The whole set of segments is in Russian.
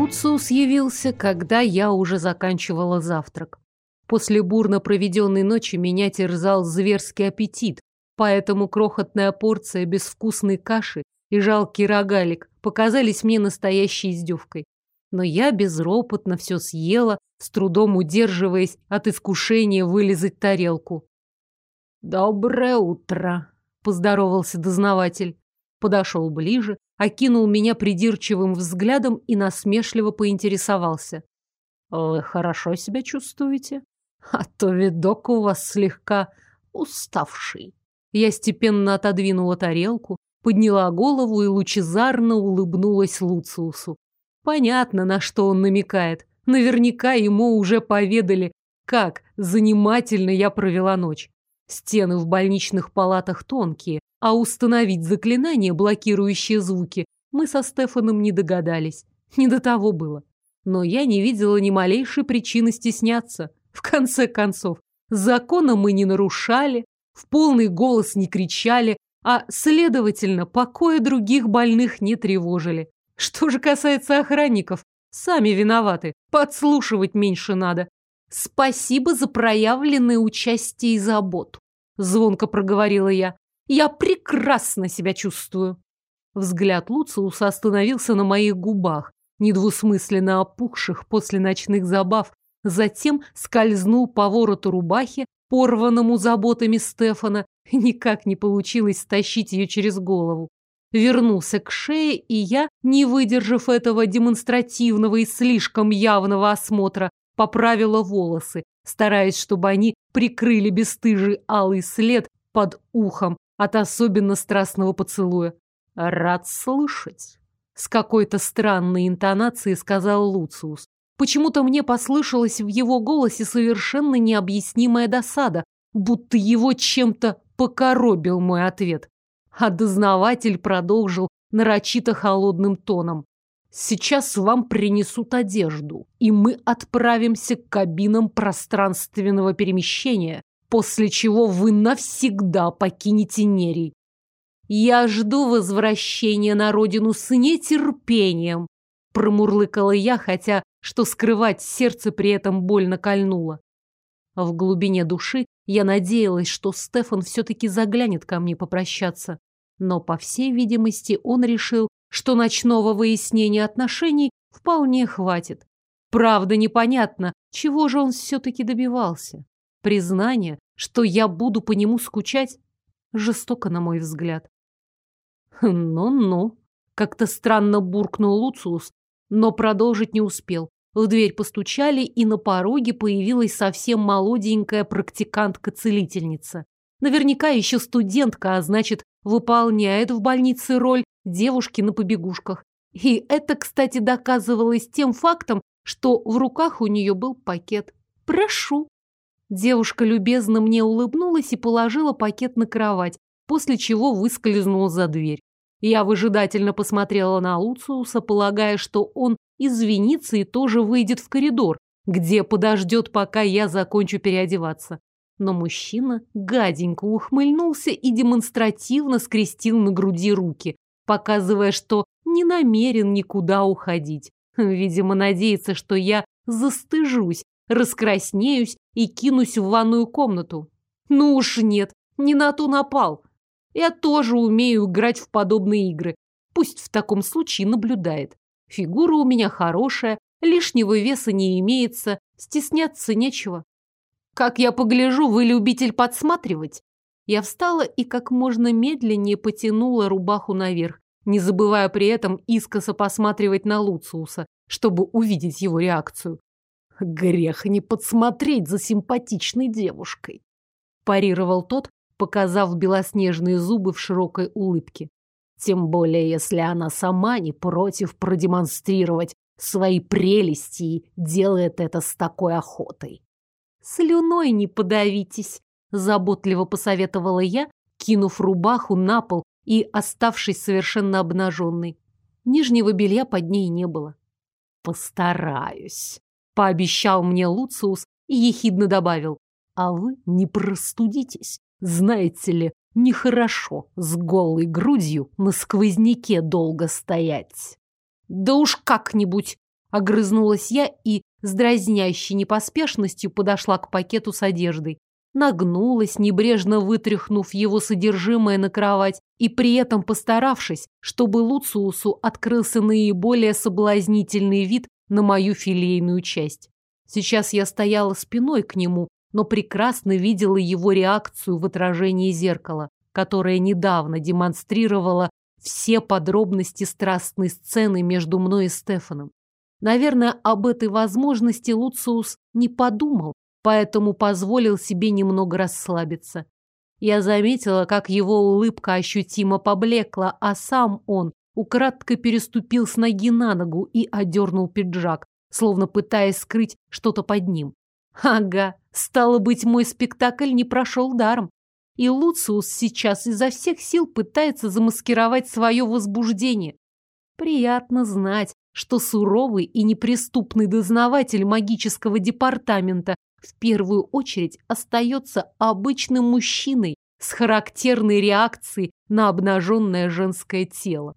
Луциус явился, когда я уже заканчивала завтрак. После бурно проведенной ночи меня терзал зверский аппетит, поэтому крохотная порция безвкусной каши и жалкий рогалик показались мне настоящей издевкой. Но я безропотно все съела, с трудом удерживаясь от искушения вылизать тарелку. «Доброе утро», — поздоровался дознаватель. Подошел ближе, окинул меня придирчивым взглядом и насмешливо поинтересовался. «Вы хорошо себя чувствуете? А то видок у вас слегка уставший». Я степенно отодвинула тарелку, подняла голову и лучезарно улыбнулась Луциусу. Понятно, на что он намекает. Наверняка ему уже поведали, как занимательно я провела ночь. Стены в больничных палатах тонкие, а установить заклинание, блокирующее звуки, мы со Стефаном не догадались. Не до того было. Но я не видела ни малейшей причины стесняться. В конце концов, закона мы не нарушали, в полный голос не кричали, а, следовательно, покоя других больных не тревожили. Что же касается охранников, сами виноваты, подслушивать меньше надо. «Спасибо за проявленное участие и заботу», — звонко проговорила я. «Я прекрасно себя чувствую». Взгляд Луциуса остановился на моих губах, недвусмысленно опухших после ночных забав, затем скользнул по вороту рубахи, порванному заботами Стефана, никак не получилось стащить ее через голову. Вернулся к шее, и я, не выдержав этого демонстративного и слишком явного осмотра, поправила волосы, стараясь, чтобы они прикрыли бесстыжий алый след под ухом от особенно страстного поцелуя. «Рад слышать», — с какой-то странной интонацией сказал Луциус. Почему-то мне послышалась в его голосе совершенно необъяснимая досада, будто его чем-то покоробил мой ответ. А дознаватель продолжил нарочито холодным тоном. «Сейчас вам принесут одежду, и мы отправимся к кабинам пространственного перемещения, после чего вы навсегда покинете Нерий. Я жду возвращения на родину с нетерпением», промурлыкала я, хотя, что скрывать, сердце при этом больно кольнуло. В глубине души я надеялась, что Стефан все-таки заглянет ко мне попрощаться. Но, по всей видимости, он решил, что ночного выяснения отношений вполне хватит. Правда, непонятно, чего же он все-таки добивался. Признание, что я буду по нему скучать, жестоко, на мой взгляд. «Ну-ну», — как-то странно буркнул Луциус, но продолжить не успел. В дверь постучали, и на пороге появилась совсем молоденькая практикантка-целительница. Наверняка еще студентка, а значит, выполняет в больнице роль девушки на побегушках. И это, кстати, доказывалось тем фактом, что в руках у нее был пакет. «Прошу». Девушка любезно мне улыбнулась и положила пакет на кровать, после чего выскользнула за дверь. Я выжидательно посмотрела на Луциуса, полагая, что он извинится и тоже выйдет в коридор, где подождет, пока я закончу переодеваться. Но мужчина гаденько ухмыльнулся и демонстративно скрестил на груди руки, показывая, что не намерен никуда уходить. Видимо, надеется, что я застыжусь, раскраснеюсь и кинусь в ванную комнату. Ну уж нет, не на то напал. Я тоже умею играть в подобные игры. Пусть в таком случае наблюдает. Фигура у меня хорошая, лишнего веса не имеется, стесняться нечего. Как я погляжу, вы любитель подсматривать. Я встала и как можно медленнее потянула рубаху наверх, не забывая при этом искоса посматривать на Луциуса, чтобы увидеть его реакцию. Грех не подсмотреть за симпатичной девушкой, парировал тот, показав белоснежные зубы в широкой улыбке. Тем более, если она сама не против продемонстрировать свои прелести и делает это с такой охотой. «Слюной не подавитесь», — заботливо посоветовала я, кинув рубаху на пол и оставшись совершенно обнаженной. Нижнего белья под ней не было. «Постараюсь», — пообещал мне Луциус и ехидно добавил. «А вы не простудитесь. Знаете ли, нехорошо с голой грудью на сквозняке долго стоять». «Да уж как-нибудь», Огрызнулась я и с дразнящей непоспешностью подошла к пакету с одеждой. Нагнулась, небрежно вытряхнув его содержимое на кровать и при этом постаравшись, чтобы Луциусу открылся наиболее соблазнительный вид на мою филейную часть. Сейчас я стояла спиной к нему, но прекрасно видела его реакцию в отражении зеркала, которое недавно демонстрировало все подробности страстной сцены между мной и Стефаном. Наверное, об этой возможности Луциус не подумал, поэтому позволил себе немного расслабиться. Я заметила, как его улыбка ощутимо поблекла, а сам он украдкой переступил с ноги на ногу и одернул пиджак, словно пытаясь скрыть что-то под ним. Ага, стало быть, мой спектакль не прошел даром. И Луциус сейчас изо всех сил пытается замаскировать свое возбуждение. Приятно знать, что суровый и неприступный дознаватель магического департамента в первую очередь остается обычным мужчиной с характерной реакцией на обнаженное женское тело.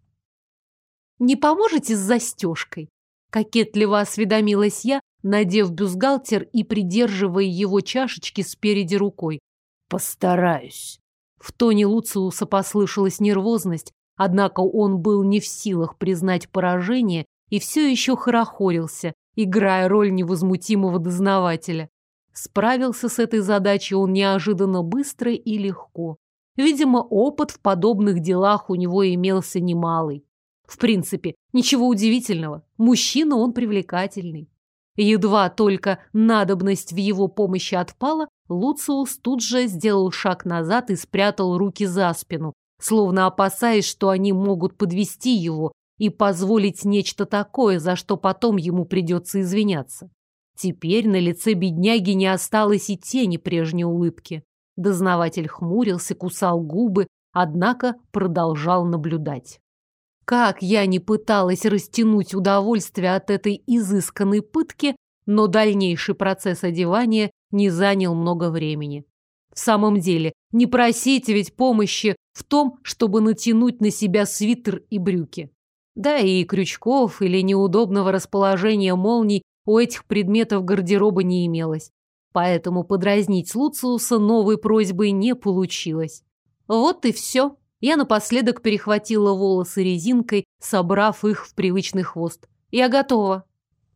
«Не поможете с застежкой?» – кокетливо осведомилась я, надев бюстгальтер и придерживая его чашечки спереди рукой. «Постараюсь». В тоне Луциуса послышалась нервозность, однако он был не в силах признать поражение и все еще хорохорился, играя роль невозмутимого дознавателя. Справился с этой задачей он неожиданно быстро и легко. Видимо, опыт в подобных делах у него имелся немалый. В принципе, ничего удивительного. Мужчина он привлекательный. Едва только надобность в его помощи отпала, Луциус тут же сделал шаг назад и спрятал руки за спину, словно опасаясь, что они могут подвести его и позволить нечто такое, за что потом ему придется извиняться. Теперь на лице бедняги не осталось и тени прежней улыбки. Дознаватель хмурился, кусал губы, однако продолжал наблюдать. Как я ни пыталась растянуть удовольствие от этой изысканной пытки, но дальнейший процесс одевания не занял много времени. В самом деле, не просите ведь помощи в том, чтобы натянуть на себя свитер и брюки. Да и крючков или неудобного расположения молний у этих предметов гардероба не имелось. Поэтому подразнить Луциуса новой просьбой не получилось. Вот и все. Я напоследок перехватила волосы резинкой, собрав их в привычный хвост. Я готова.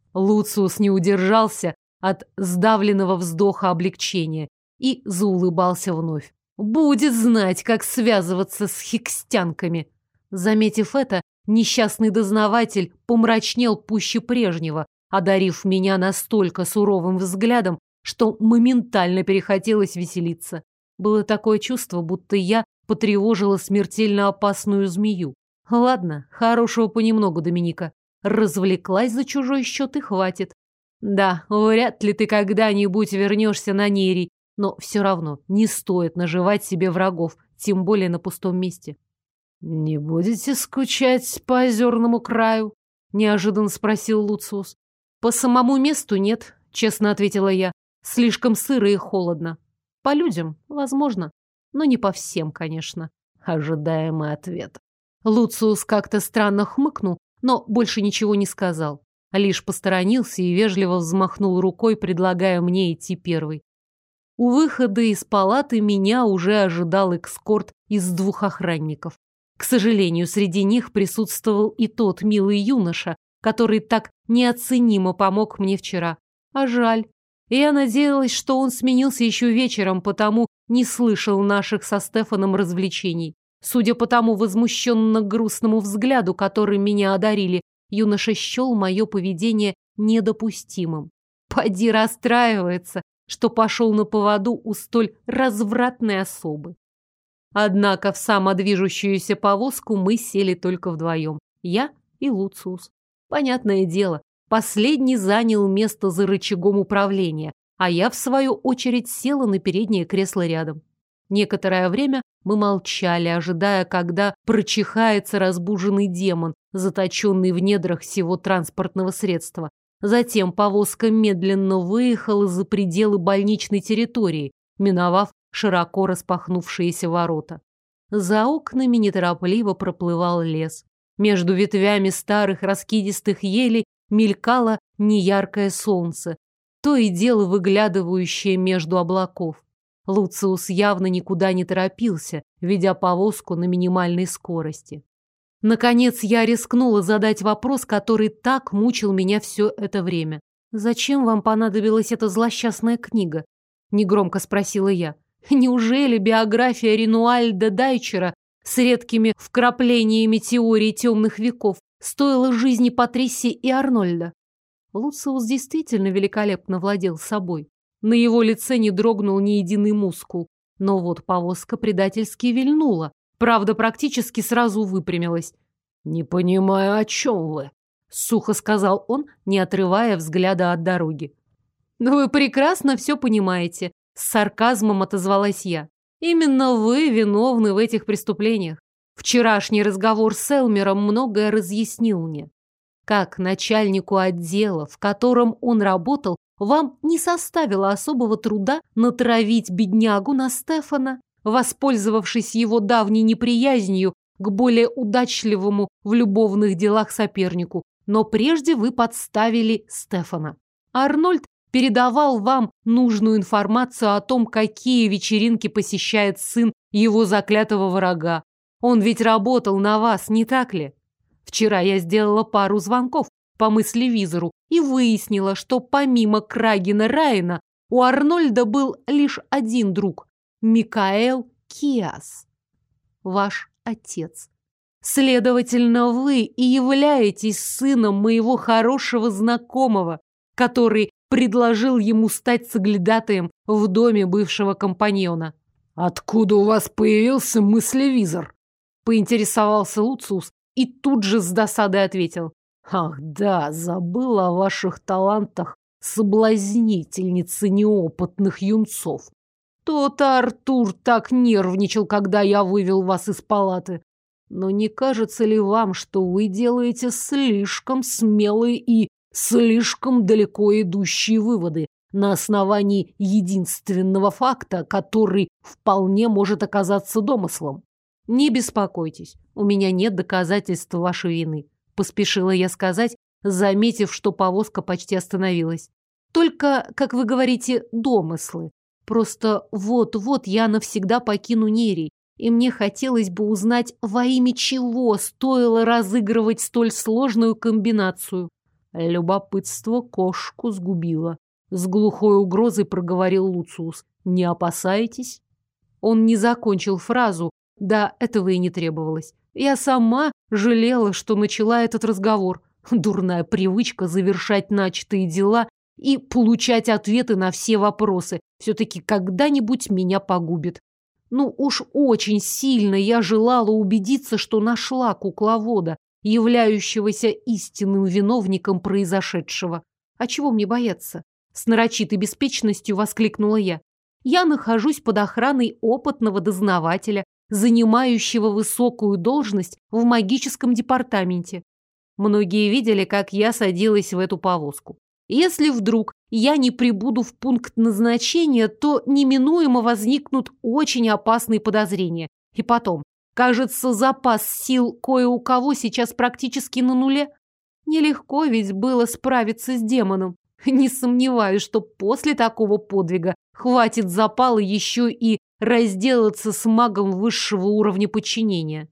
Луциус не удержался от сдавленного вздоха облегчения и заулыбался вновь. Будет знать, как связываться с хикстянками. Заметив это, несчастный дознаватель помрачнел пуще прежнего, одарив меня настолько суровым взглядом, что моментально перехотелось веселиться. Было такое чувство, будто я потревожила смертельно опасную змею. Ладно, хорошего понемногу, Доминика. Развлеклась за чужой счет и хватит. Да, вряд ли ты когда-нибудь вернешься на Нерий, но все равно не стоит наживать себе врагов, тем более на пустом месте. «Не будете скучать по озерному краю?» – неожиданно спросил Луциус. «По самому месту нет», – честно ответила я. «Слишком сыро и холодно. По людям, возможно, но не по всем, конечно». Ожидаемый ответ. Луциус как-то странно хмыкнул, но больше ничего не сказал. Лишь посторонился и вежливо взмахнул рукой, предлагая мне идти первой. У выхода из палаты меня уже ожидал эскорт из 2 охранников. К сожалению, среди них присутствовал и тот милый юноша, который так неоценимо помог мне вчера. А жаль. Я надеялась, что он сменился еще вечером, потому не слышал наших со Стефаном развлечений. Судя по тому возмущенно-грустному взгляду, которым меня одарили, юноша счел мое поведение недопустимым. Поди расстраивается, что пошел на поводу у столь развратной особы. Однако в самодвижущуюся повозку мы сели только вдвоем. Я и Луциус. Понятное дело, последний занял место за рычагом управления, а я, в свою очередь, села на переднее кресло рядом. Некоторое время мы молчали, ожидая, когда прочихается разбуженный демон, заточенный в недрах всего транспортного средства. Затем повозка медленно выехала за пределы больничной территории, миновав широко распахнувшиеся ворота. За окнами неторопливо проплывал лес. Между ветвями старых раскидистых елей мелькало неяркое солнце, то и дело выглядывающее между облаков. Луциус явно никуда не торопился, ведя повозку на минимальной скорости. Наконец я рискнула задать вопрос, который так мучил меня все это время. «Зачем вам понадобилась эта злосчастная книга?» — негромко спросила я. «Неужели биография Ренуальда Дайчера с редкими вкраплениями теории темных веков стоила жизни Патрисии и Арнольда?» Луциус действительно великолепно владел собой. На его лице не дрогнул ни единый мускул. Но вот повозка предательски вильнула. Правда, практически сразу выпрямилась. «Не понимаю, о чем вы?» — сухо сказал он, не отрывая взгляда от дороги. «Вы прекрасно все понимаете», — с сарказмом отозвалась я. «Именно вы виновны в этих преступлениях. Вчерашний разговор с Элмером многое разъяснил мне. Как начальнику отдела, в котором он работал, вам не составило особого труда натравить беднягу на Стефана, воспользовавшись его давней неприязнью к более удачливому в любовных делах сопернику. Но прежде вы подставили Стефана. Арнольд передавал вам нужную информацию о том, какие вечеринки посещает сын его заклятого врага. Он ведь работал на вас, не так ли? Вчера я сделала пару звонков по мыслевизору и выяснила, что помимо Крагена Райана у Арнольда был лишь один друг – Микаэл Киас, ваш отец. Следовательно, вы и являетесь сыном моего хорошего знакомого, который предложил ему стать соглядатаем в доме бывшего компаньона. «Откуда у вас появился мыслевизор?» – поинтересовался Луциус и тут же с досадой ответил. «Ах да, забыл о ваших талантах соблазнительницы неопытных юнцов. То-то Артур так нервничал, когда я вывел вас из палаты. Но не кажется ли вам, что вы делаете слишком смелые и слишком далеко идущие выводы на основании единственного факта, который вполне может оказаться домыслом? Не беспокойтесь, у меня нет доказательств вашей вины», — поспешила я сказать, заметив, что повозка почти остановилась. «Только, как вы говорите, домыслы. Просто вот-вот я навсегда покину Нерий, и мне хотелось бы узнать, во имя чего стоило разыгрывать столь сложную комбинацию». «Любопытство кошку сгубило», — с глухой угрозой проговорил Луциус. «Не опасаетесь?» Он не закончил фразу, да этого и не требовалось. Я сама жалела, что начала этот разговор. Дурная привычка завершать начатые дела и получать ответы на все вопросы. Все-таки когда-нибудь меня погубит. Ну уж очень сильно я желала убедиться, что нашла кукловода, являющегося истинным виновником произошедшего. А чего мне бояться? С нарочитой беспечностью воскликнула я. Я нахожусь под охраной опытного дознавателя, занимающего высокую должность в магическом департаменте. Многие видели, как я садилась в эту повозку. Если вдруг я не прибуду в пункт назначения, то неминуемо возникнут очень опасные подозрения. И потом, кажется, запас сил кое у кого сейчас практически на нуле. Нелегко ведь было справиться с демоном. Не сомневаюсь, что после такого подвига хватит запала еще и разделаться с магом высшего уровня подчинения.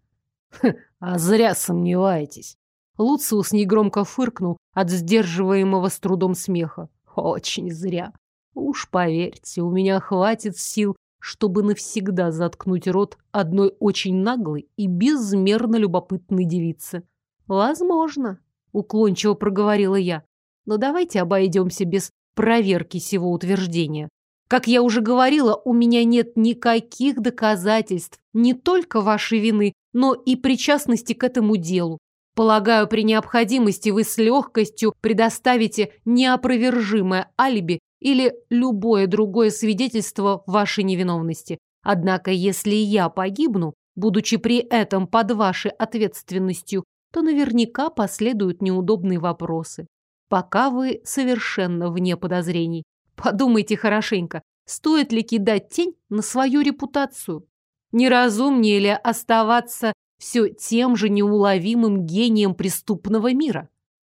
А зря сомневаетесь. Луциус негромко фыркнул от сдерживаемого с трудом смеха. Очень зря. Уж поверьте, у меня хватит сил, чтобы навсегда заткнуть рот одной очень наглой и безмерно любопытной девице. Возможно, уклончиво проговорила я. Но давайте обойдемся без проверки сего утверждения. Как я уже говорила, у меня нет никаких доказательств не только вашей вины, но и причастности к этому делу. Полагаю, при необходимости вы с легкостью предоставите неопровержимое алиби или любое другое свидетельство вашей невиновности. Однако, если я погибну, будучи при этом под вашей ответственностью, то наверняка последуют неудобные вопросы. Пока вы совершенно вне подозрений. Подумайте хорошенько, стоит ли кидать тень на свою репутацию? Неразумнее ли оставаться все тем же неуловимым гением преступного мира?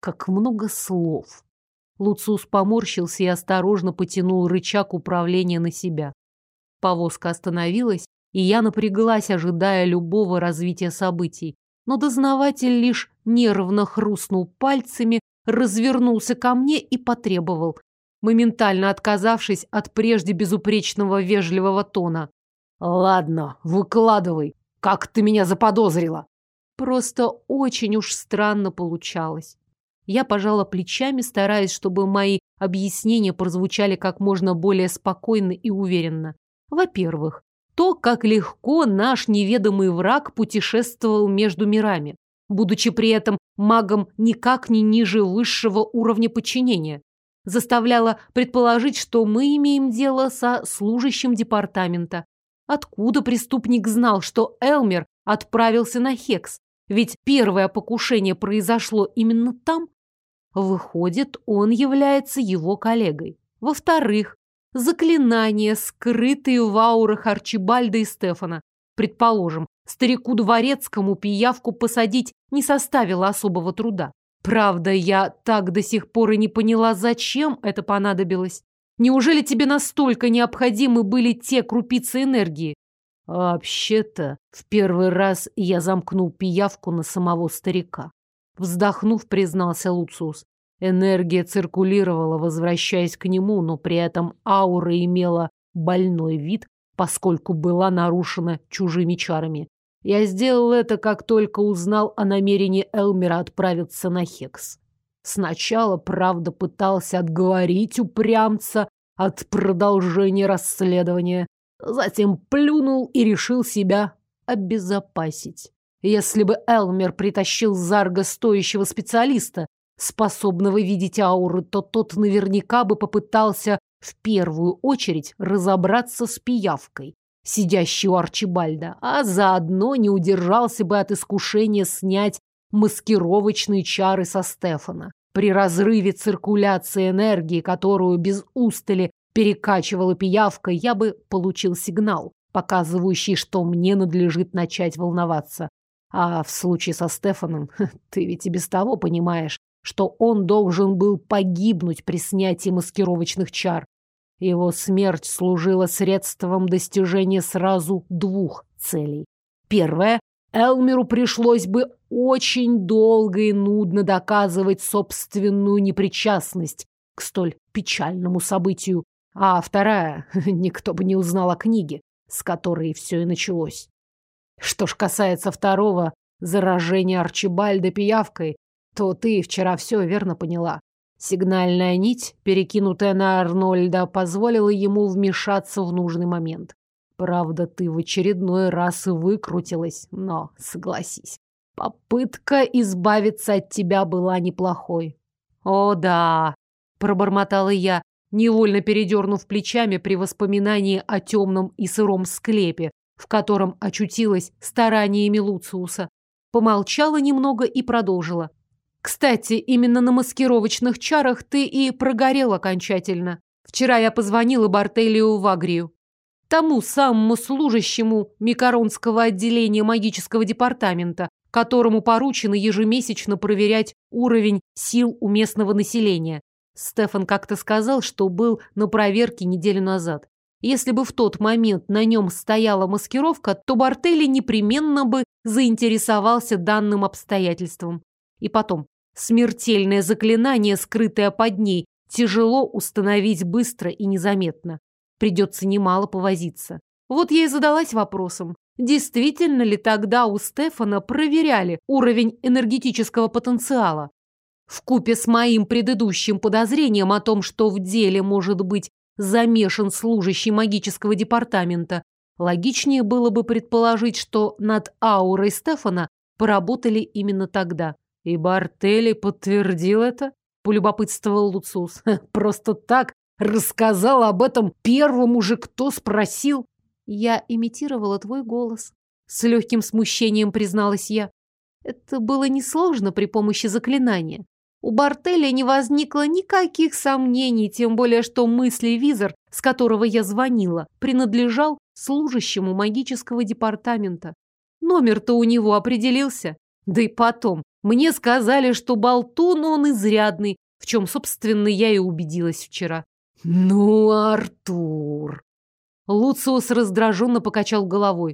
Как много слов. Луциус поморщился и осторожно потянул рычаг управления на себя. Повозка остановилась, и я напряглась, ожидая любого развития событий. Но дознаватель лишь нервно хрустнул пальцами, развернулся ко мне и потребовал, моментально отказавшись от прежде безупречного вежливого тона. «Ладно, выкладывай. Как ты меня заподозрила?» Просто очень уж странно получалось. Я пожала плечами, стараясь, чтобы мои объяснения прозвучали как можно более спокойно и уверенно. Во-первых, то, как легко наш неведомый враг путешествовал между мирами, будучи при этом магом никак не ниже высшего уровня подчинения, заставляло предположить, что мы имеем дело со служащим департамента. Откуда преступник знал, что Элмер отправился на Хекс? Ведь первое покушение произошло именно там. Выходит, он является его коллегой. Во-вторых, заклинания, скрытые в аурах Арчибальда и Стефана. Предположим, старику Дворецкому пиявку посадить не составило особого труда. Правда, я так до сих пор и не поняла, зачем это понадобилось. Неужели тебе настолько необходимы были те крупицы энергии? Вообще-то, в первый раз я замкнул пиявку на самого старика. Вздохнув, признался Луциус. Энергия циркулировала, возвращаясь к нему, но при этом аура имела больной вид, поскольку была нарушена чужими чарами. Я сделал это, как только узнал о намерении Элмера отправиться на Хекс. Сначала, правда, пытался отговорить упрямца от продолжения расследования, затем плюнул и решил себя обезопасить. Если бы Элмер притащил Зарга стоящего специалиста, способного видеть ауры, то тот наверняка бы попытался в первую очередь разобраться с пиявкой, сидящей у Арчибальда, а заодно не удержался бы от искушения снять маскировочные чары со Стефана. При разрыве циркуляции энергии, которую без устали перекачивала пиявка, я бы получил сигнал, показывающий, что мне надлежит начать волноваться. А в случае со Стефаном, ты ведь и без того понимаешь, что он должен был погибнуть при снятии маскировочных чар. Его смерть служила средством достижения сразу двух целей. Первое. Элмеру пришлось бы очень долго и нудно доказывать собственную непричастность к столь печальному событию. А вторая. Никто бы не узнал о книге, с которой все и началось. Что ж касается второго, заражения Арчибальда пиявкой, то ты вчера все верно поняла. Сигнальная нить, перекинутая на Арнольда, позволила ему вмешаться в нужный момент. Правда, ты в очередной раз выкрутилась, но, согласись, попытка избавиться от тебя была неплохой. О, да, пробормотала я, невольно передернув плечами при воспоминании о темном и сыром склепе, в котором очутилась стараниями Луциуса. Помолчала немного и продолжила. Кстати, именно на маскировочных чарах ты и прогорел окончательно. Вчера я позвонила Бартелию в Агрию, тому самому служащему Микаронского отделения магического департамента, которому поручено ежемесячно проверять уровень сил у местного населения. Стефан как-то сказал, что был на проверке неделю назад. Если бы в тот момент на нем стояла маскировка, то Бартелли непременно бы заинтересовался данным обстоятельством. И потом, смертельное заклинание, скрытое под ней, тяжело установить быстро и незаметно. Придется немало повозиться. Вот я и задалась вопросом, действительно ли тогда у Стефана проверяли уровень энергетического потенциала? Вкупе с моим предыдущим подозрением о том, что в деле может быть замешан служащий магического департамента, логичнее было бы предположить, что над аурой Стефана поработали именно тогда. И Бартелли подтвердил это? Полюбопытствовал Луциус. Просто так рассказал об этом первому же, кто спросил. Я имитировала твой голос. С легким смущением призналась я. Это было несложно при помощи заклинания. У Бартелли не возникло никаких сомнений, тем более, что мыслевизор, с которого я звонила, принадлежал служащему магического департамента. Номер-то у него определился. Да и потом, Мне сказали, что болтун он изрядный, в чем, собственно, я и убедилась вчера. Ну, Артур. Луциус раздраженно покачал головой.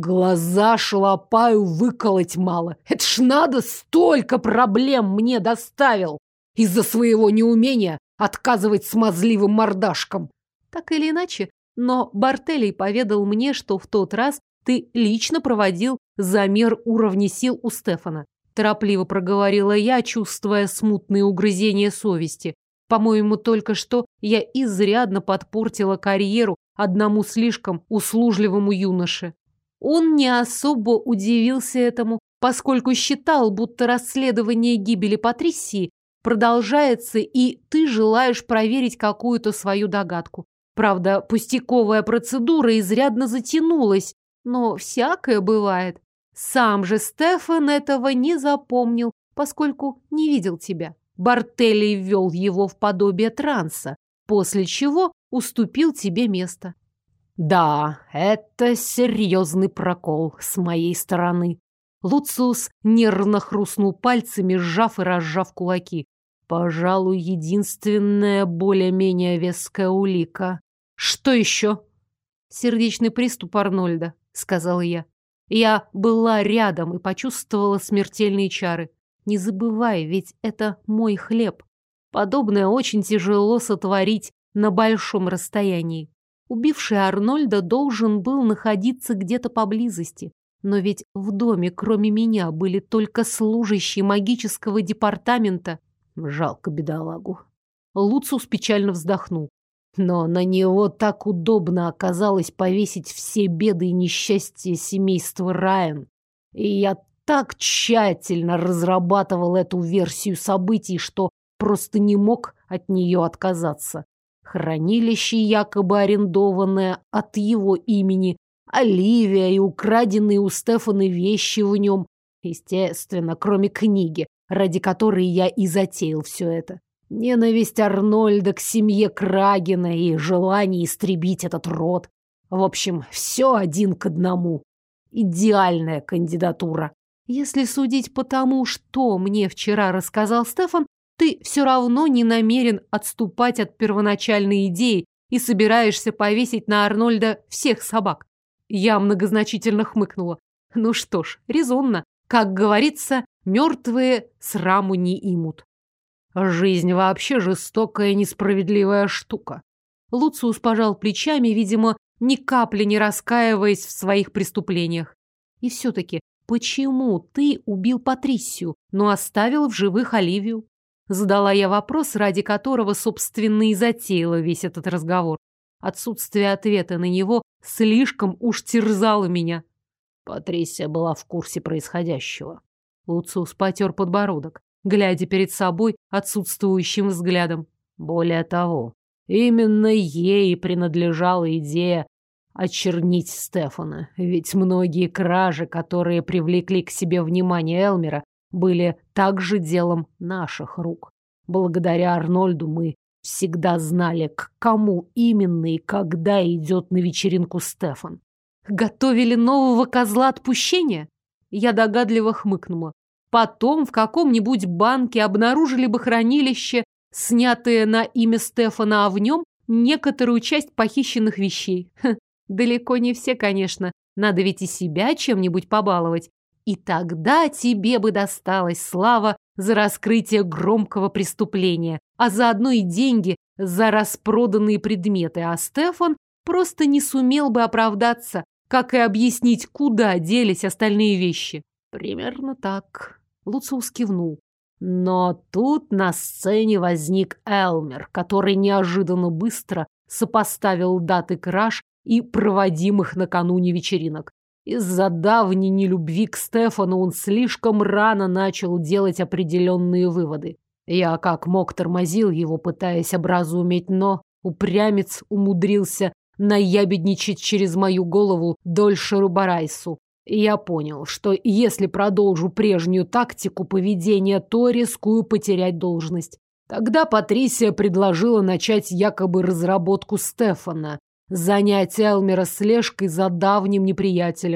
Глаза шалопаю выколоть мало. Это ж надо, столько проблем мне доставил из-за своего неумения отказывать смазливым мордашкам. Так или иначе, но Бартелий поведал мне, что в тот раз ты лично проводил замер уровня сил у Стефана. Торопливо проговорила я, чувствуя смутные угрызения совести. По-моему, только что я изрядно подпортила карьеру одному слишком услужливому юноше. Он не особо удивился этому, поскольку считал, будто расследование гибели Патрисии продолжается, и ты желаешь проверить какую-то свою догадку. Правда, пустяковая процедура изрядно затянулась, но всякое бывает. Сам же Стефан этого не запомнил, поскольку не видел тебя. Бартелий ввел его в подобие транса, после чего уступил тебе место. Да, это серьезный прокол с моей стороны. Луциус нервно хрустнул пальцами, сжав и разжав кулаки. Пожалуй, единственная более-менее веская улика. Что еще? Сердечный приступ Арнольда, сказала я. Я была рядом и почувствовала смертельные чары. Не забывай, ведь это мой хлеб. Подобное очень тяжело сотворить на большом расстоянии. Убивший Арнольда должен был находиться где-то поблизости. Но ведь в доме, кроме меня, были только служащие магического департамента. Жалко бедолагу. Луциус печально вздохнул. Но на него так удобно оказалось повесить все беды и несчастья семейства Райан. И я так тщательно разрабатывал эту версию событий, что просто не мог от нее отказаться. Хранилище, якобы арендованное от его имени, Оливия и украденные у Стефана вещи в нем. Естественно, кроме книги, ради которой я и затеял все это. Ненависть Арнольда к семье Крагена и желание истребить этот род. В общем, все один к одному. Идеальная кандидатура. Если судить по тому, что мне вчера рассказал Стефан, ты все равно не намерен отступать от первоначальной идеи и собираешься повесить на Арнольда всех собак. Я многозначительно хмыкнула. Ну что ж, резонно. Как говорится, мертвые сраму не имут. Жизнь вообще жестокая и несправедливая штука. Луциус пожал плечами, видимо, ни капли не раскаиваясь в своих преступлениях. И все-таки, почему ты убил Патрисию, но оставил в живых Оливию? Задала я вопрос, ради которого, собственно, и затеяла весь этот разговор. Отсутствие ответа на него слишком уж терзало меня. Патрисия была в курсе происходящего. Луциус потер подбородок, глядя перед собой отсутствующим взглядом. Более того, именно ей принадлежала идея очернить Стефана, ведь многие кражи, которые привлекли к себе внимание Элмера, были также делом наших рук. Благодаря Арнольду мы всегда знали, к кому именно и когда идет на вечеринку Стефан. Готовили нового козла отпущения? Я догадливо хмыкнула. Потом в каком-нибудь банке обнаружили бы хранилище, снятое на имя Стефана, а в нем некоторую часть похищенных вещей. Далеко не все, конечно. Надо ведь и себя чем-нибудь побаловать. И тогда тебе бы досталась слава за раскрытие громкого преступления, а заодно и деньги за распроданные предметы, а Стефан просто не сумел бы оправдаться, как и объяснить, куда делись остальные вещи. Примерно так. Луциус кивнул. Но тут на сцене возник Элмер, который неожиданно быстро сопоставил даты краж и проводимых накануне вечеринок. Из-за давней нелюбви к Стефану он слишком рано начал делать определенные выводы. Я как мог тормозил его, пытаясь образумить, но упрямец умудрился наябедничать через мою голову Дольшеру Барайсу. И я понял, что если продолжу прежнюю тактику поведения, то рискую потерять должность. Тогда Патрисия предложила начать якобы разработку Стефана, занять Элмера слежкой за давним неприятелем.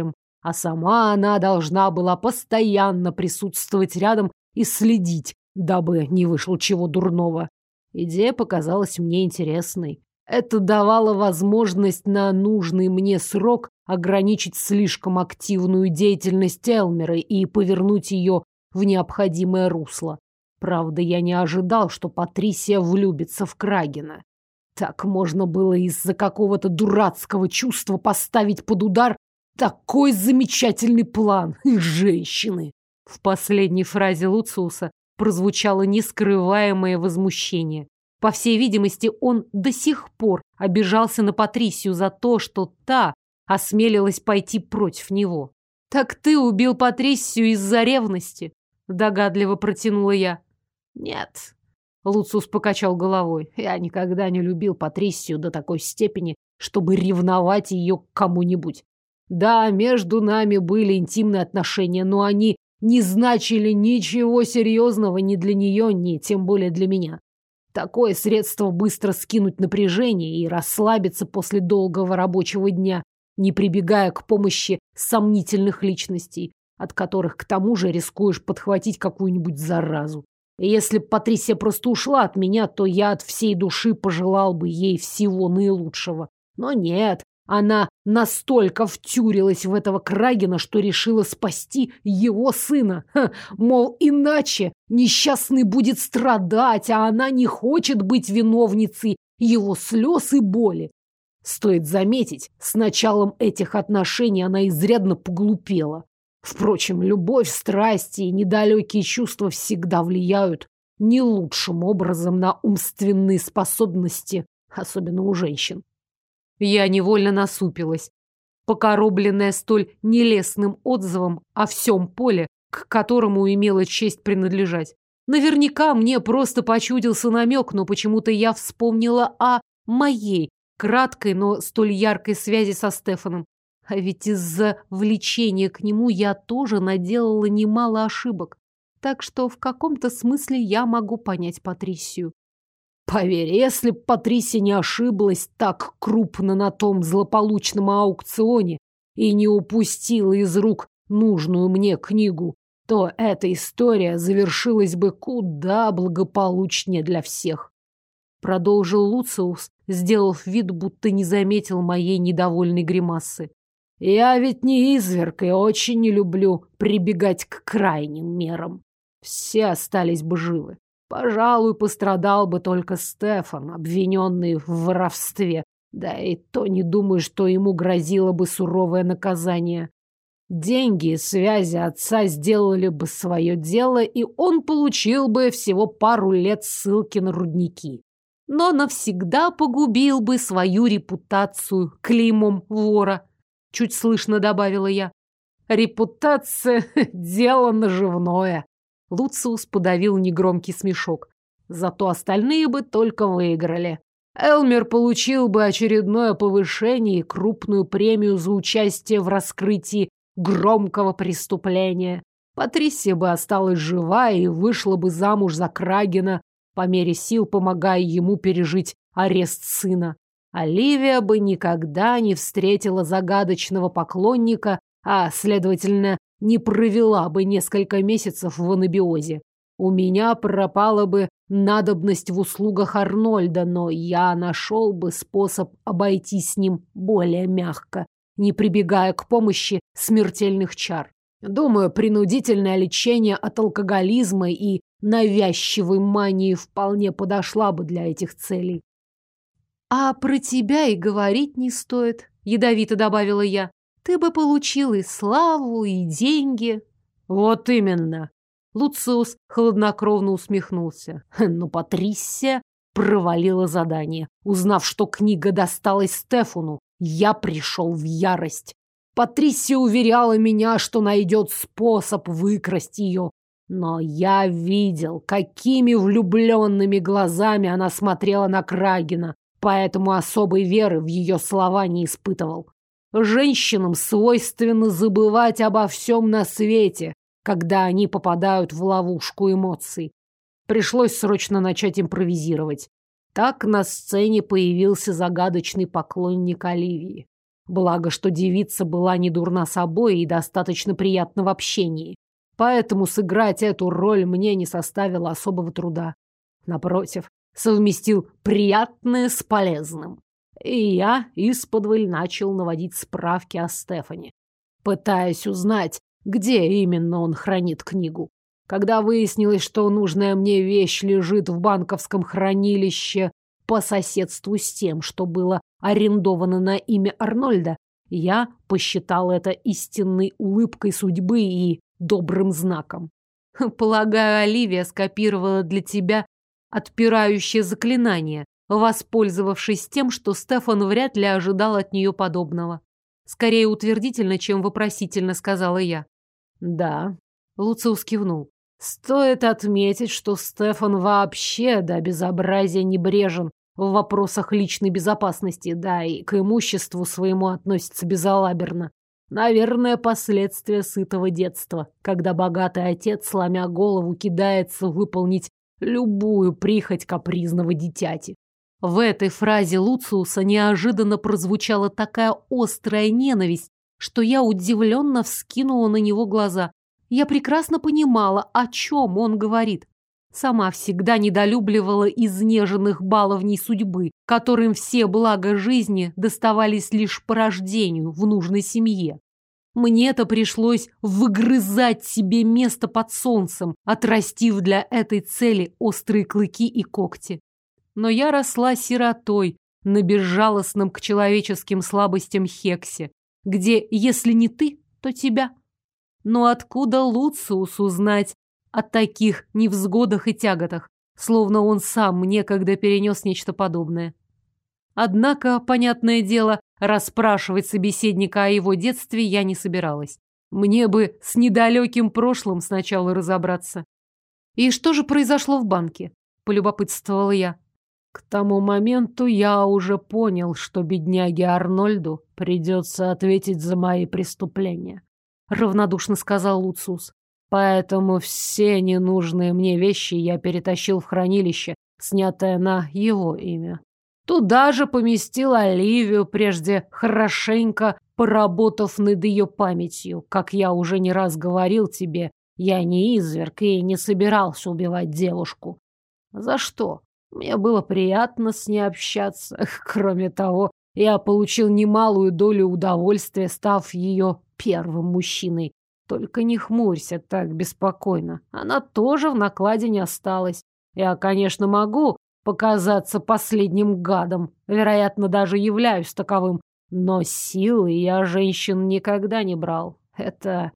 а сама она должна была постоянно присутствовать рядом и следить, дабы не вышло чего дурного. Идея показалась мне интересной. Это давало возможность на нужный мне срок ограничить слишком активную деятельность Элмера и повернуть ее в необходимое русло. Правда, я не ожидал, что Патрисия влюбится в Крагена. Так можно было из-за какого-то дурацкого чувства поставить под удар такой замечательный план женщины. В последней фразе Луциуса прозвучало нескрываемое возмущение. По всей видимости, он до сих пор обижался на Патрисию за то, что та осмелилась пойти против него. «Так ты убил Патрисию из-за ревности?» – догадливо протянула я. «Нет», – Луциус покачал головой. «Я никогда не любил Патрисию до такой степени, чтобы ревновать ее к кому-нибудь. Да, между нами были интимные отношения, но они не значили ничего серьезного ни для нее, ни тем более для меня. Такое средство быстро скинуть напряжение и расслабиться после долгого рабочего дня, не прибегая к помощи сомнительных личностей, от которых к тому же рискуешь подхватить какую-нибудь заразу. И если б Патрисия просто ушла от меня, то я от всей души пожелал бы ей всего наилучшего. Но нет, она настолько втюрилась в этого Крагена, что решила спасти его сына. Мол, иначе несчастный будет страдать, а она не хочет быть виновницей его слез и боли. Стоит заметить, с началом этих отношений она изрядно поглупела. Впрочем, любовь, страсти и недалекие чувства всегда влияют не лучшим образом на умственные способности, особенно у женщин. Я невольно насупилась, покоробленная столь нелестным отзывом о всем поле, к которому имела честь принадлежать. Наверняка мне просто почудился намек, но почему-то я вспомнила о моей краткой, но столь яркой связи со Стефаном. А ведь из-за влечения к нему я тоже наделала немало ошибок. Так что в каком-то смысле я могу понять Патрисию. Поверь, если б Патрисия не ошиблась так крупно на том злополучном аукционе и не упустила из рук нужную мне книгу, то эта история завершилась бы куда благополучнее для всех. Продолжил Луциус, сделав вид, будто не заметил моей недовольной гримасы. Я ведь не изверг и очень не люблю прибегать к крайним мерам. Все остались бы живы. Пожалуй, пострадал бы только Стефан, обвиненный в воровстве. Да и то не думаю, что ему грозило бы суровое наказание. Деньги и связи отца сделали бы свое дело, и он получил бы всего пару лет ссылки на рудники. Но навсегда погубил бы свою репутацию клеймом вора. Чуть слышно добавила я. Репутация – дело наживное. Луциус подавил негромкий смешок. Зато остальные бы только выиграли. Элмер получил бы очередное повышение и крупную премию за участие в раскрытии громкого преступления. Патрисия бы осталась жива и вышла бы замуж за Крагена, по мере сил помогая ему пережить арест сына. Оливия бы никогда не встретила загадочного поклонника, а, следовательно, не провела бы несколько месяцев в анабиозе. У меня пропала бы надобность в услугах Арнольда, но я нашел бы способ обойтись с ним более мягко, не прибегая к помощи смертельных чар. Думаю, принудительное лечение от алкоголизма и навязчивой мании вполне подошла бы для этих целей. «А про тебя и говорить не стоит», — ядовито добавила я. «Ты бы получил и славу, и деньги». «Вот именно». Луциус хладнокровно усмехнулся. Но Патрисия провалила задание. Узнав, что книга досталась Стефану, я пришел в ярость. Патрисия уверяла меня, что найдет способ выкрасть ее. Но я видел, какими влюбленными глазами она смотрела на Крагена, поэтому особой веры в ее слова не испытывал. Женщинам свойственно забывать обо всем на свете, когда они попадают в ловушку эмоций. Пришлось срочно начать импровизировать. Так на сцене появился загадочный поклонник Оливии. Благо, что девица была не дурна собой и достаточно приятна в общении. Поэтому сыграть эту роль мне не составило особого труда. Напротив, совместил приятное с полезным. И я исподволь начал наводить справки о Стефане, пытаясь узнать, где именно он хранит книгу. Когда выяснилось, что нужная мне вещь лежит в банковском хранилище по соседству с тем, что было арендовано на имя Арнольда, я посчитал это истинной улыбкой судьбы и добрым знаком. Полагаю, Оливия скопировала для тебя отпирающее заклинание, воспользовавшись тем, что Стефан вряд ли ожидал от нее подобного. Скорее утвердительно, чем вопросительно, сказала я. Да, Луциус кивнул. Стоит отметить, что Стефан вообще до безобразия небрежен в вопросах личной безопасности, да и к имуществу своему относится безалаберно. Наверное, последствия сытого детства, когда богатый отец, сломя голову, кидается выполнить любую прихоть капризного дитяти. В этой фразе Луциуса неожиданно прозвучала такая острая ненависть, что я удивленно вскинула на него глаза. Я прекрасно понимала, о чем он говорит. Сама всегда недолюбливала изнеженных баловней судьбы, которым все блага жизни доставались лишь по рождению в нужной семье. Мне-то пришлось выгрызать себе место под солнцем, отрастив для этой цели острые клыки и когти. Но я росла сиротой на безжалостном к человеческим слабостям Хексе, где, если не ты, то тебя. Но откуда Луциусу знать о таких невзгодах и тяготах, словно он сам некогда перенес нечто подобное? Однако, понятное дело, расспрашивать собеседника о его детстве я не собиралась. Мне бы с недалеким прошлым сначала разобраться. И что же произошло в банке? Полюбопытствовала я. К тому моменту я уже понял, что бедняге Арнольду придется ответить за мои преступления, равнодушно сказал Луциус. Поэтому все ненужные мне вещи я перетащил в хранилище, снятое на его имя. Туда же поместил Оливию, прежде хорошенько поработав над ее памятью. Как я уже не раз говорил тебе, я не изверг и не собирался убивать девушку. За что? Мне было приятно с ней общаться. Кроме того, я получил немалую долю удовольствия, став ее первым мужчиной. Только не хмурься так беспокойно. Она тоже в накладе не осталась. Я, конечно, могу показаться последним гадом. Вероятно, даже являюсь таковым. Но силы я женщин никогда не брал. Это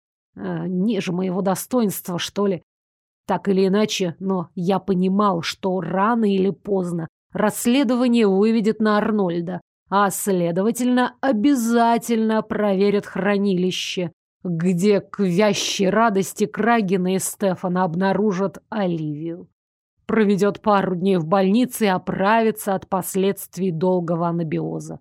ниже моего достоинства, что ли. Так или иначе, но я понимал, что рано или поздно расследование выведет на Арнольда, а, следовательно, обязательно проверят хранилище, где к вящей радости Крагина и Стефана обнаружат Оливию. Проведет пару дней в больнице и оправится от последствий долгого анабиоза.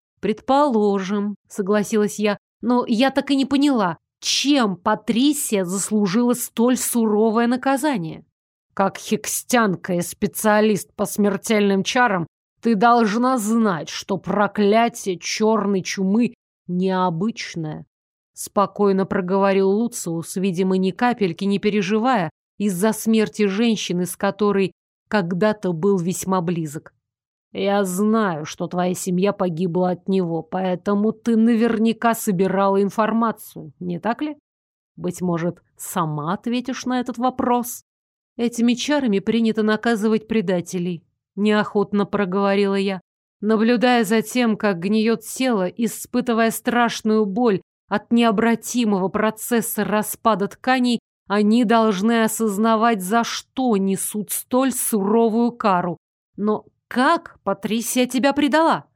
Предположим, согласилась я, но я так и не поняла, чем Патрисия заслужила столь суровое наказание. Как хекстянка и специалист по смертельным чарам, ты должна знать, что проклятие черной чумы необычное. Спокойно проговорил Луциус, видимо, ни капельки не переживая из-за смерти женщины, с которой когда-то был весьма близок. Я знаю, что твоя семья погибла от него, поэтому ты наверняка собирала информацию, не так ли? Быть может, сама ответишь на этот вопрос? Этими чарами принято наказывать предателей, неохотно проговорила я, наблюдая за тем, как гниет тело, испытывая страшную боль от необратимого процесса распада тканей. Они должны осознавать, за что несут столь суровую кару. Но как Патрисия тебя предала?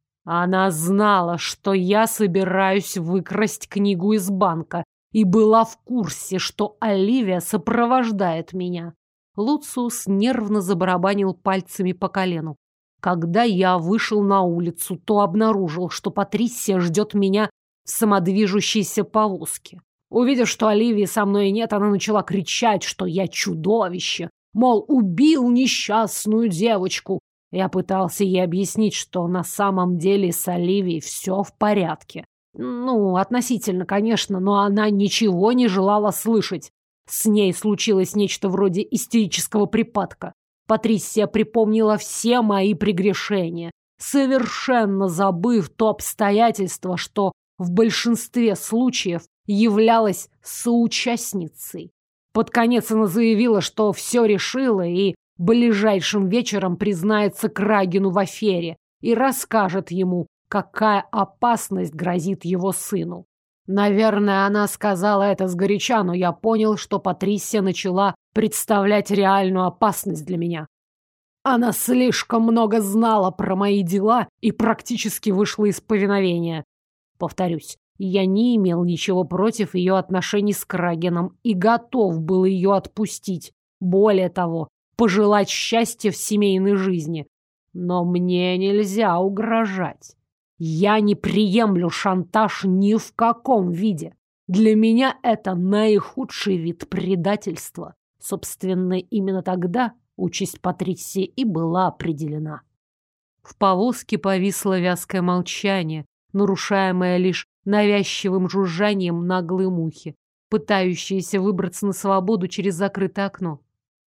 Она знала, что я собираюсь выкрасть книгу из банка, и была в курсе, что Оливия сопровождает меня. Луциус нервно забарабанил пальцами по колену. Когда я вышел на улицу, то обнаружил, что Патрисия ждет меня в самодвижущейся повозке. Увидев, что Оливии со мной нет, она начала кричать, что я чудовище, мол, убил несчастную девочку. Я пытался ей объяснить, что на самом деле с Оливией все в порядке. Ну, относительно, конечно, но она ничего не желала слышать. С ней случилось нечто вроде истерического припадка. Патрисия припомнила все мои прегрешения, совершенно забыв то обстоятельство, что в большинстве случаев являлась соучастницей. Под конец она заявила, что все решила и ближайшим вечером признается Крагину в афере и расскажет ему, какая опасность грозит его сыну. Наверное, она сказала это сгоряча, но я понял, что Патрисия начала представлять реальную опасность для меня. Она слишком много знала про мои дела и практически вышла из повиновения. Повторюсь, я не имел ничего против ее отношений с Крагеном и готов был ее отпустить. Более того, пожелать счастья в семейной жизни. Но мне нельзя угрожать. Я не приемлю шантаж ни в каком виде. Для меня это наихудший вид предательства. Собственно, именно тогда участь Патрисии и была определена. В повозке повисло вязкое молчание, нарушаемое лишь навязчивым жужжанием наглой мухи, пытающейся выбраться на свободу через закрытое окно.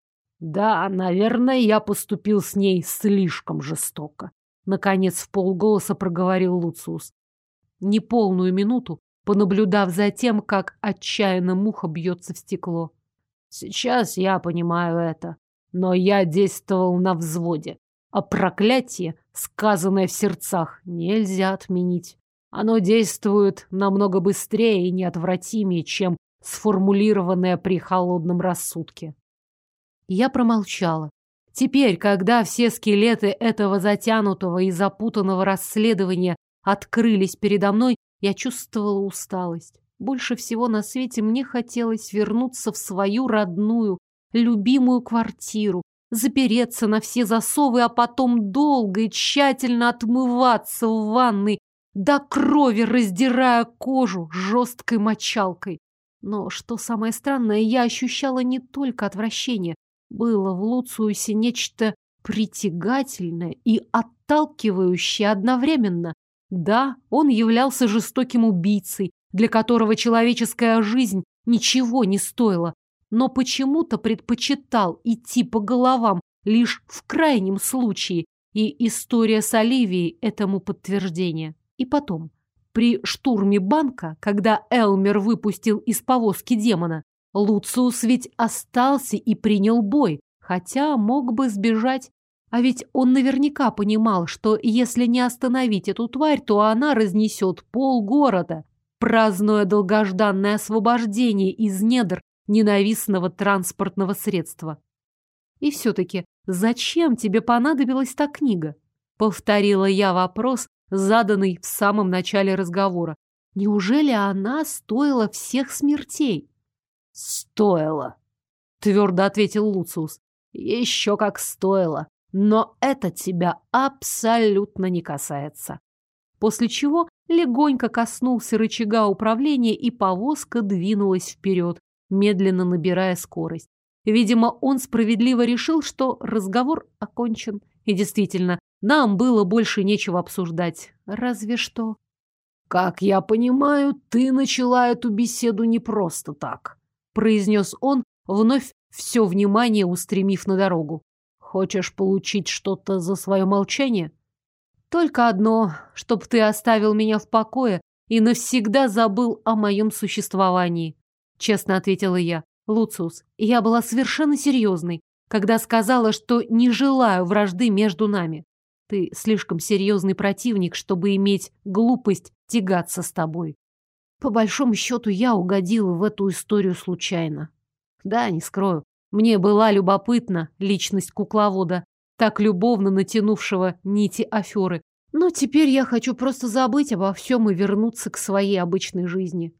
Да, наверное, я поступил с ней слишком жестоко. Наконец, вполголоса проговорил Луциус. Неполную минуту, понаблюдав за тем, как отчаянно муха бьется в стекло. Сейчас я понимаю это, но я действовал на взводе. А проклятие, сказанное в сердцах, нельзя отменить. Оно действует намного быстрее и неотвратимее, чем сформулированное при холодном рассудке. Я промолчала. Теперь, когда все скелеты этого затянутого и запутанного расследования открылись передо мной, я чувствовала усталость. Больше всего на свете мне хотелось вернуться в свою родную, любимую квартиру, запереться на все засовы, а потом долго и тщательно отмываться в ванной, до крови раздирая кожу жесткой мочалкой. Но, что самое странное, я ощущала не только отвращение. Было в Луциусе нечто притягательное и отталкивающее одновременно. Да, он являлся жестоким убийцей, для которого человеческая жизнь ничего не стоила, но почему-то предпочитал идти по головам лишь в крайнем случае, и история с Оливией этому подтверждение. И потом, при штурме банка, когда Элмер выпустил из повозки демона, Луциус ведь остался и принял бой, хотя мог бы сбежать. А ведь он наверняка понимал, что если не остановить эту тварь, то она разнесет полгорода, празднуя долгожданное освобождение из недр ненавистного транспортного средства. И все-таки, зачем тебе понадобилась та книга? Повторила я вопрос, заданный в самом начале разговора. Неужели она стоила всех смертей? «Стоило», — твердо ответил Луциус. «Еще как стоило. Но это тебя абсолютно не касается». После чего легонько коснулся рычага управления, и повозка двинулась вперед, медленно набирая скорость. Видимо, он справедливо решил, что разговор окончен. И действительно, нам было больше нечего обсуждать. Разве что... «Как я понимаю, ты начала эту беседу не просто так», — произнес он, вновь все внимание устремив на дорогу. «Хочешь получить что-то за свое молчание?» «Только одно, чтоб ты оставил меня в покое и навсегда забыл о моем существовании», — честно ответила я. «Луциус, я была совершенно серьезной, когда сказала, что не желаю вражды между нами. Ты слишком серьезный противник, чтобы иметь глупость тягаться с тобой. По большому счету, я угодила в эту историю случайно. Да, не скрою, мне была любопытна личность кукловода, так любовно натянувшего нити аферы. Но теперь я хочу просто забыть обо всем и вернуться к своей обычной жизни».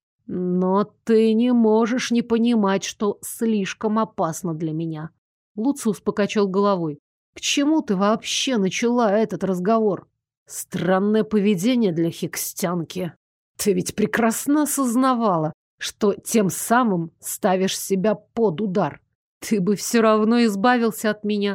«Но ты не можешь не понимать, что слишком опасно для меня». Луциус покачал головой. «К чему ты вообще начала этот разговор?» «Странное поведение для хикстянки. Ты ведь прекрасно осознавала, что тем самым ставишь себя под удар. Ты бы все равно избавился от меня».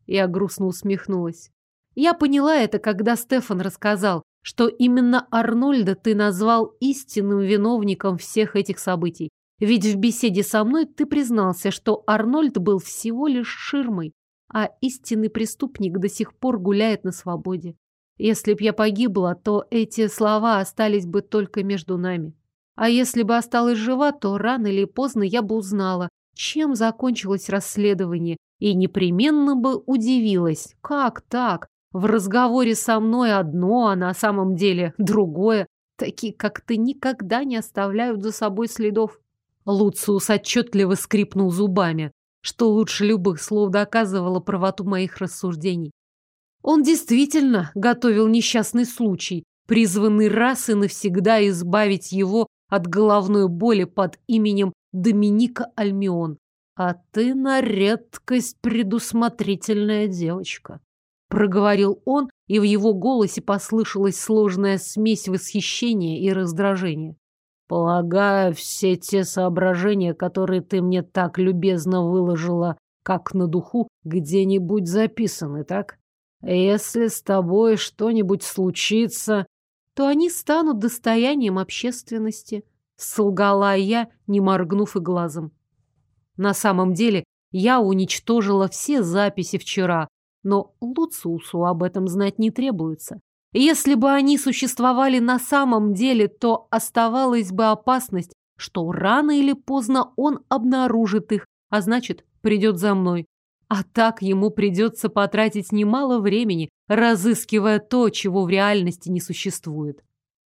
Я грустно усмехнулась. Я поняла это, когда Стефан рассказал, что именно Арнольда ты назвал истинным виновником всех этих событий. Ведь в беседе со мной ты признался, что Арнольд был всего лишь ширмой, а истинный преступник до сих пор гуляет на свободе. Если б я погибла, то эти слова остались бы только между нами. А если бы осталась жива, то рано или поздно я бы узнала, чем закончилось расследование, и непременно бы удивилась. Как так? В разговоре со мной одно, а на самом деле другое. Такие, как ты, никогда не оставляют за собой следов. Луциус отчетливо скрипнул зубами, что лучше любых слов доказывало правоту моих рассуждений. Он действительно готовил несчастный случай, призванный раз и навсегда избавить его от головной боли под именем Доминика Альмион. А ты на редкость предусмотрительная девочка. Проговорил он, и в его голосе послышалась сложная смесь восхищения и раздражения. Полагаю, все те соображения, которые ты мне так любезно выложила, как на духу, где-нибудь записаны, так? Если с тобой что-нибудь случится, то они станут достоянием общественности, солгала я, не моргнув и глазом. На самом деле, я уничтожила все записи вчера, но Луциусу об этом знать не требуется. Если бы они существовали на самом деле, то оставалась бы опасность, что рано или поздно он обнаружит их, а значит, придет за мной. А так ему придется потратить немало времени, разыскивая то, чего в реальности не существует.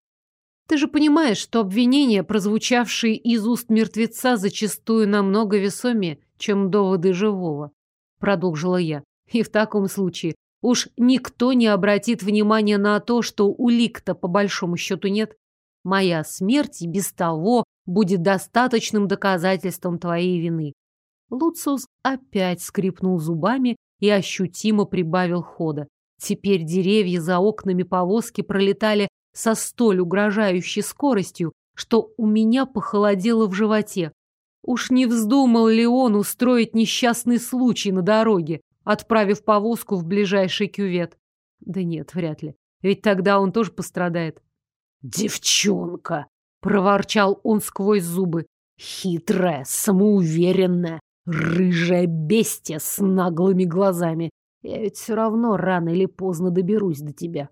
Ты же понимаешь, что обвинения, прозвучавшие из уст мертвеца, зачастую намного весомее, чем доводы живого, продолжила я. И в таком случае уж никто не обратит внимания на то, что улик-то по большому счету нет. Моя смерть и без того будет достаточным доказательством твоей вины. Луциус опять скрипнул зубами и ощутимо прибавил хода. Теперь деревья за окнами повозки пролетали со столь угрожающей скоростью, что у меня похолодело в животе. Уж не вздумал ли он устроить несчастный случай на дороге, отправив повозку в ближайший кювет? Да нет, вряд ли. Ведь тогда он тоже пострадает. «Девчонка!» — проворчал он сквозь зубы. «Хитрая, самоуверенная, рыжая бестия с наглыми глазами. Я ведь все равно рано или поздно доберусь до тебя».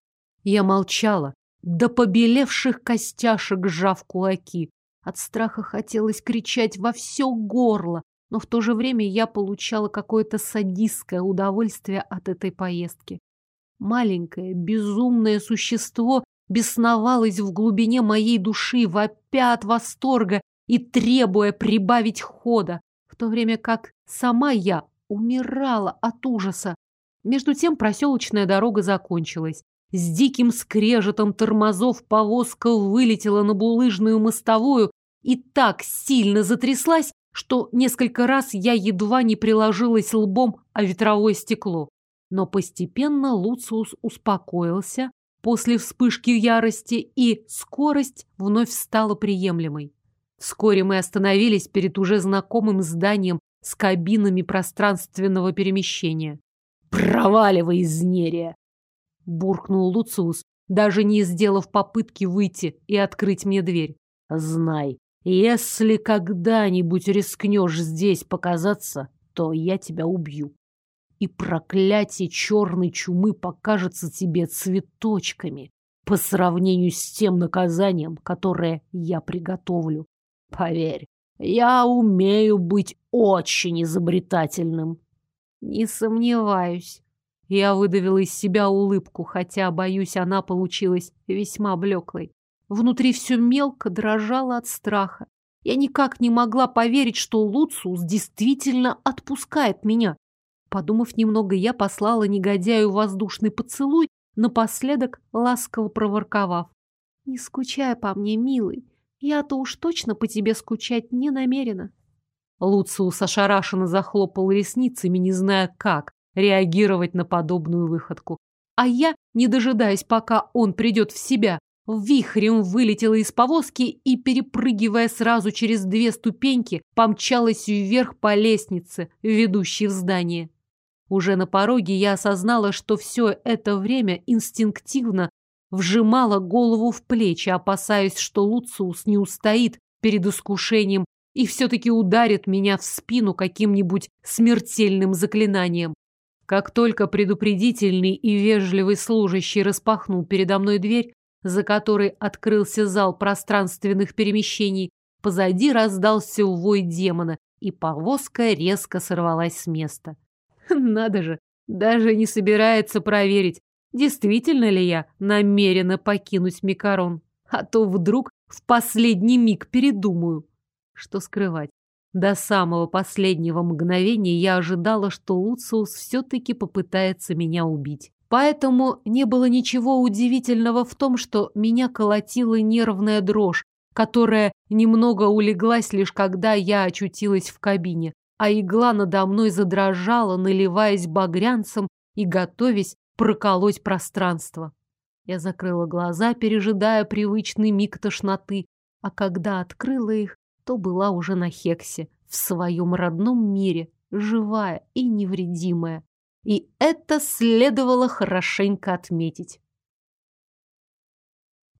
Я молчала, до побелевших костяшек сжав кулаки. От страха хотелось кричать во все горло, но в то же время я получала какое-то садистское удовольствие от этой поездки. Маленькое, безумное существо бесновалось в глубине моей души, вопя от восторга и требуя прибавить хода, в то время как сама я умирала от ужаса. Между тем проселочная дорога закончилась. С диким скрежетом тормозов повозка вылетела на булыжную мостовую и так сильно затряслась, что несколько раз я едва не приложилась лбом о ветровое стекло. Но постепенно Луциус успокоился после вспышки ярости, и скорость вновь стала приемлемой. Вскоре мы остановились перед уже знакомым зданием с кабинами пространственного перемещения. «Проваливай, изнерия!» — буркнул Луциус, даже не сделав попытки выйти и открыть мне дверь. «Знай, если когда-нибудь рискнешь здесь показаться, то я тебя убью. И проклятие черной чумы покажется тебе цветочками по сравнению с тем наказанием, которое я приготовлю. Поверь, я умею быть очень изобретательным». «Не сомневаюсь». Я выдавила из себя улыбку, хотя, боюсь, она получилась весьма блеклой. Внутри все мелко дрожало от страха. Я никак не могла поверить, что Луциус действительно отпускает меня. Подумав немного, я послала негодяю воздушный поцелуй, напоследок ласково проворковав: «Не скучай по мне, милый. Я-то уж точно по тебе скучать не намерена». Луциус ошарашенно захлопал ресницами, не зная, как реагировать на подобную выходку. А я, не дожидаясь, пока он придет в себя, вихрем вылетела из повозки и, перепрыгивая сразу через 2 ступеньки, помчалась вверх по лестнице, ведущей в здание. Уже на пороге я осознала, что все это время инстинктивно вжимала голову в плечи, опасаясь, что Луциус не устоит перед искушением и все-таки ударит меня в спину каким-нибудь смертельным заклинанием. Как только предупредительный и вежливый служащий распахнул передо мной дверь, за которой открылся зал пространственных перемещений, позади раздался вой демона, и повозка резко сорвалась с места. Надо же, даже не собирается проверить, действительно ли я намерена покинуть Микарон, а то вдруг в последний миг передумаю. Что скрывать? До самого последнего мгновения я ожидала, что Луциус все-таки попытается меня убить. Поэтому не было ничего удивительного в том, что меня колотила нервная дрожь, которая немного улеглась лишь когда я очутилась в кабине, а игла надо мной задрожала, наливаясь багрянцем и готовясь проколоть пространство. Я закрыла глаза, пережидая привычный миг тошноты, а когда открыла их, то была уже на Хексе, в своем родном мире, живая и невредимая. И это следовало хорошенько отметить.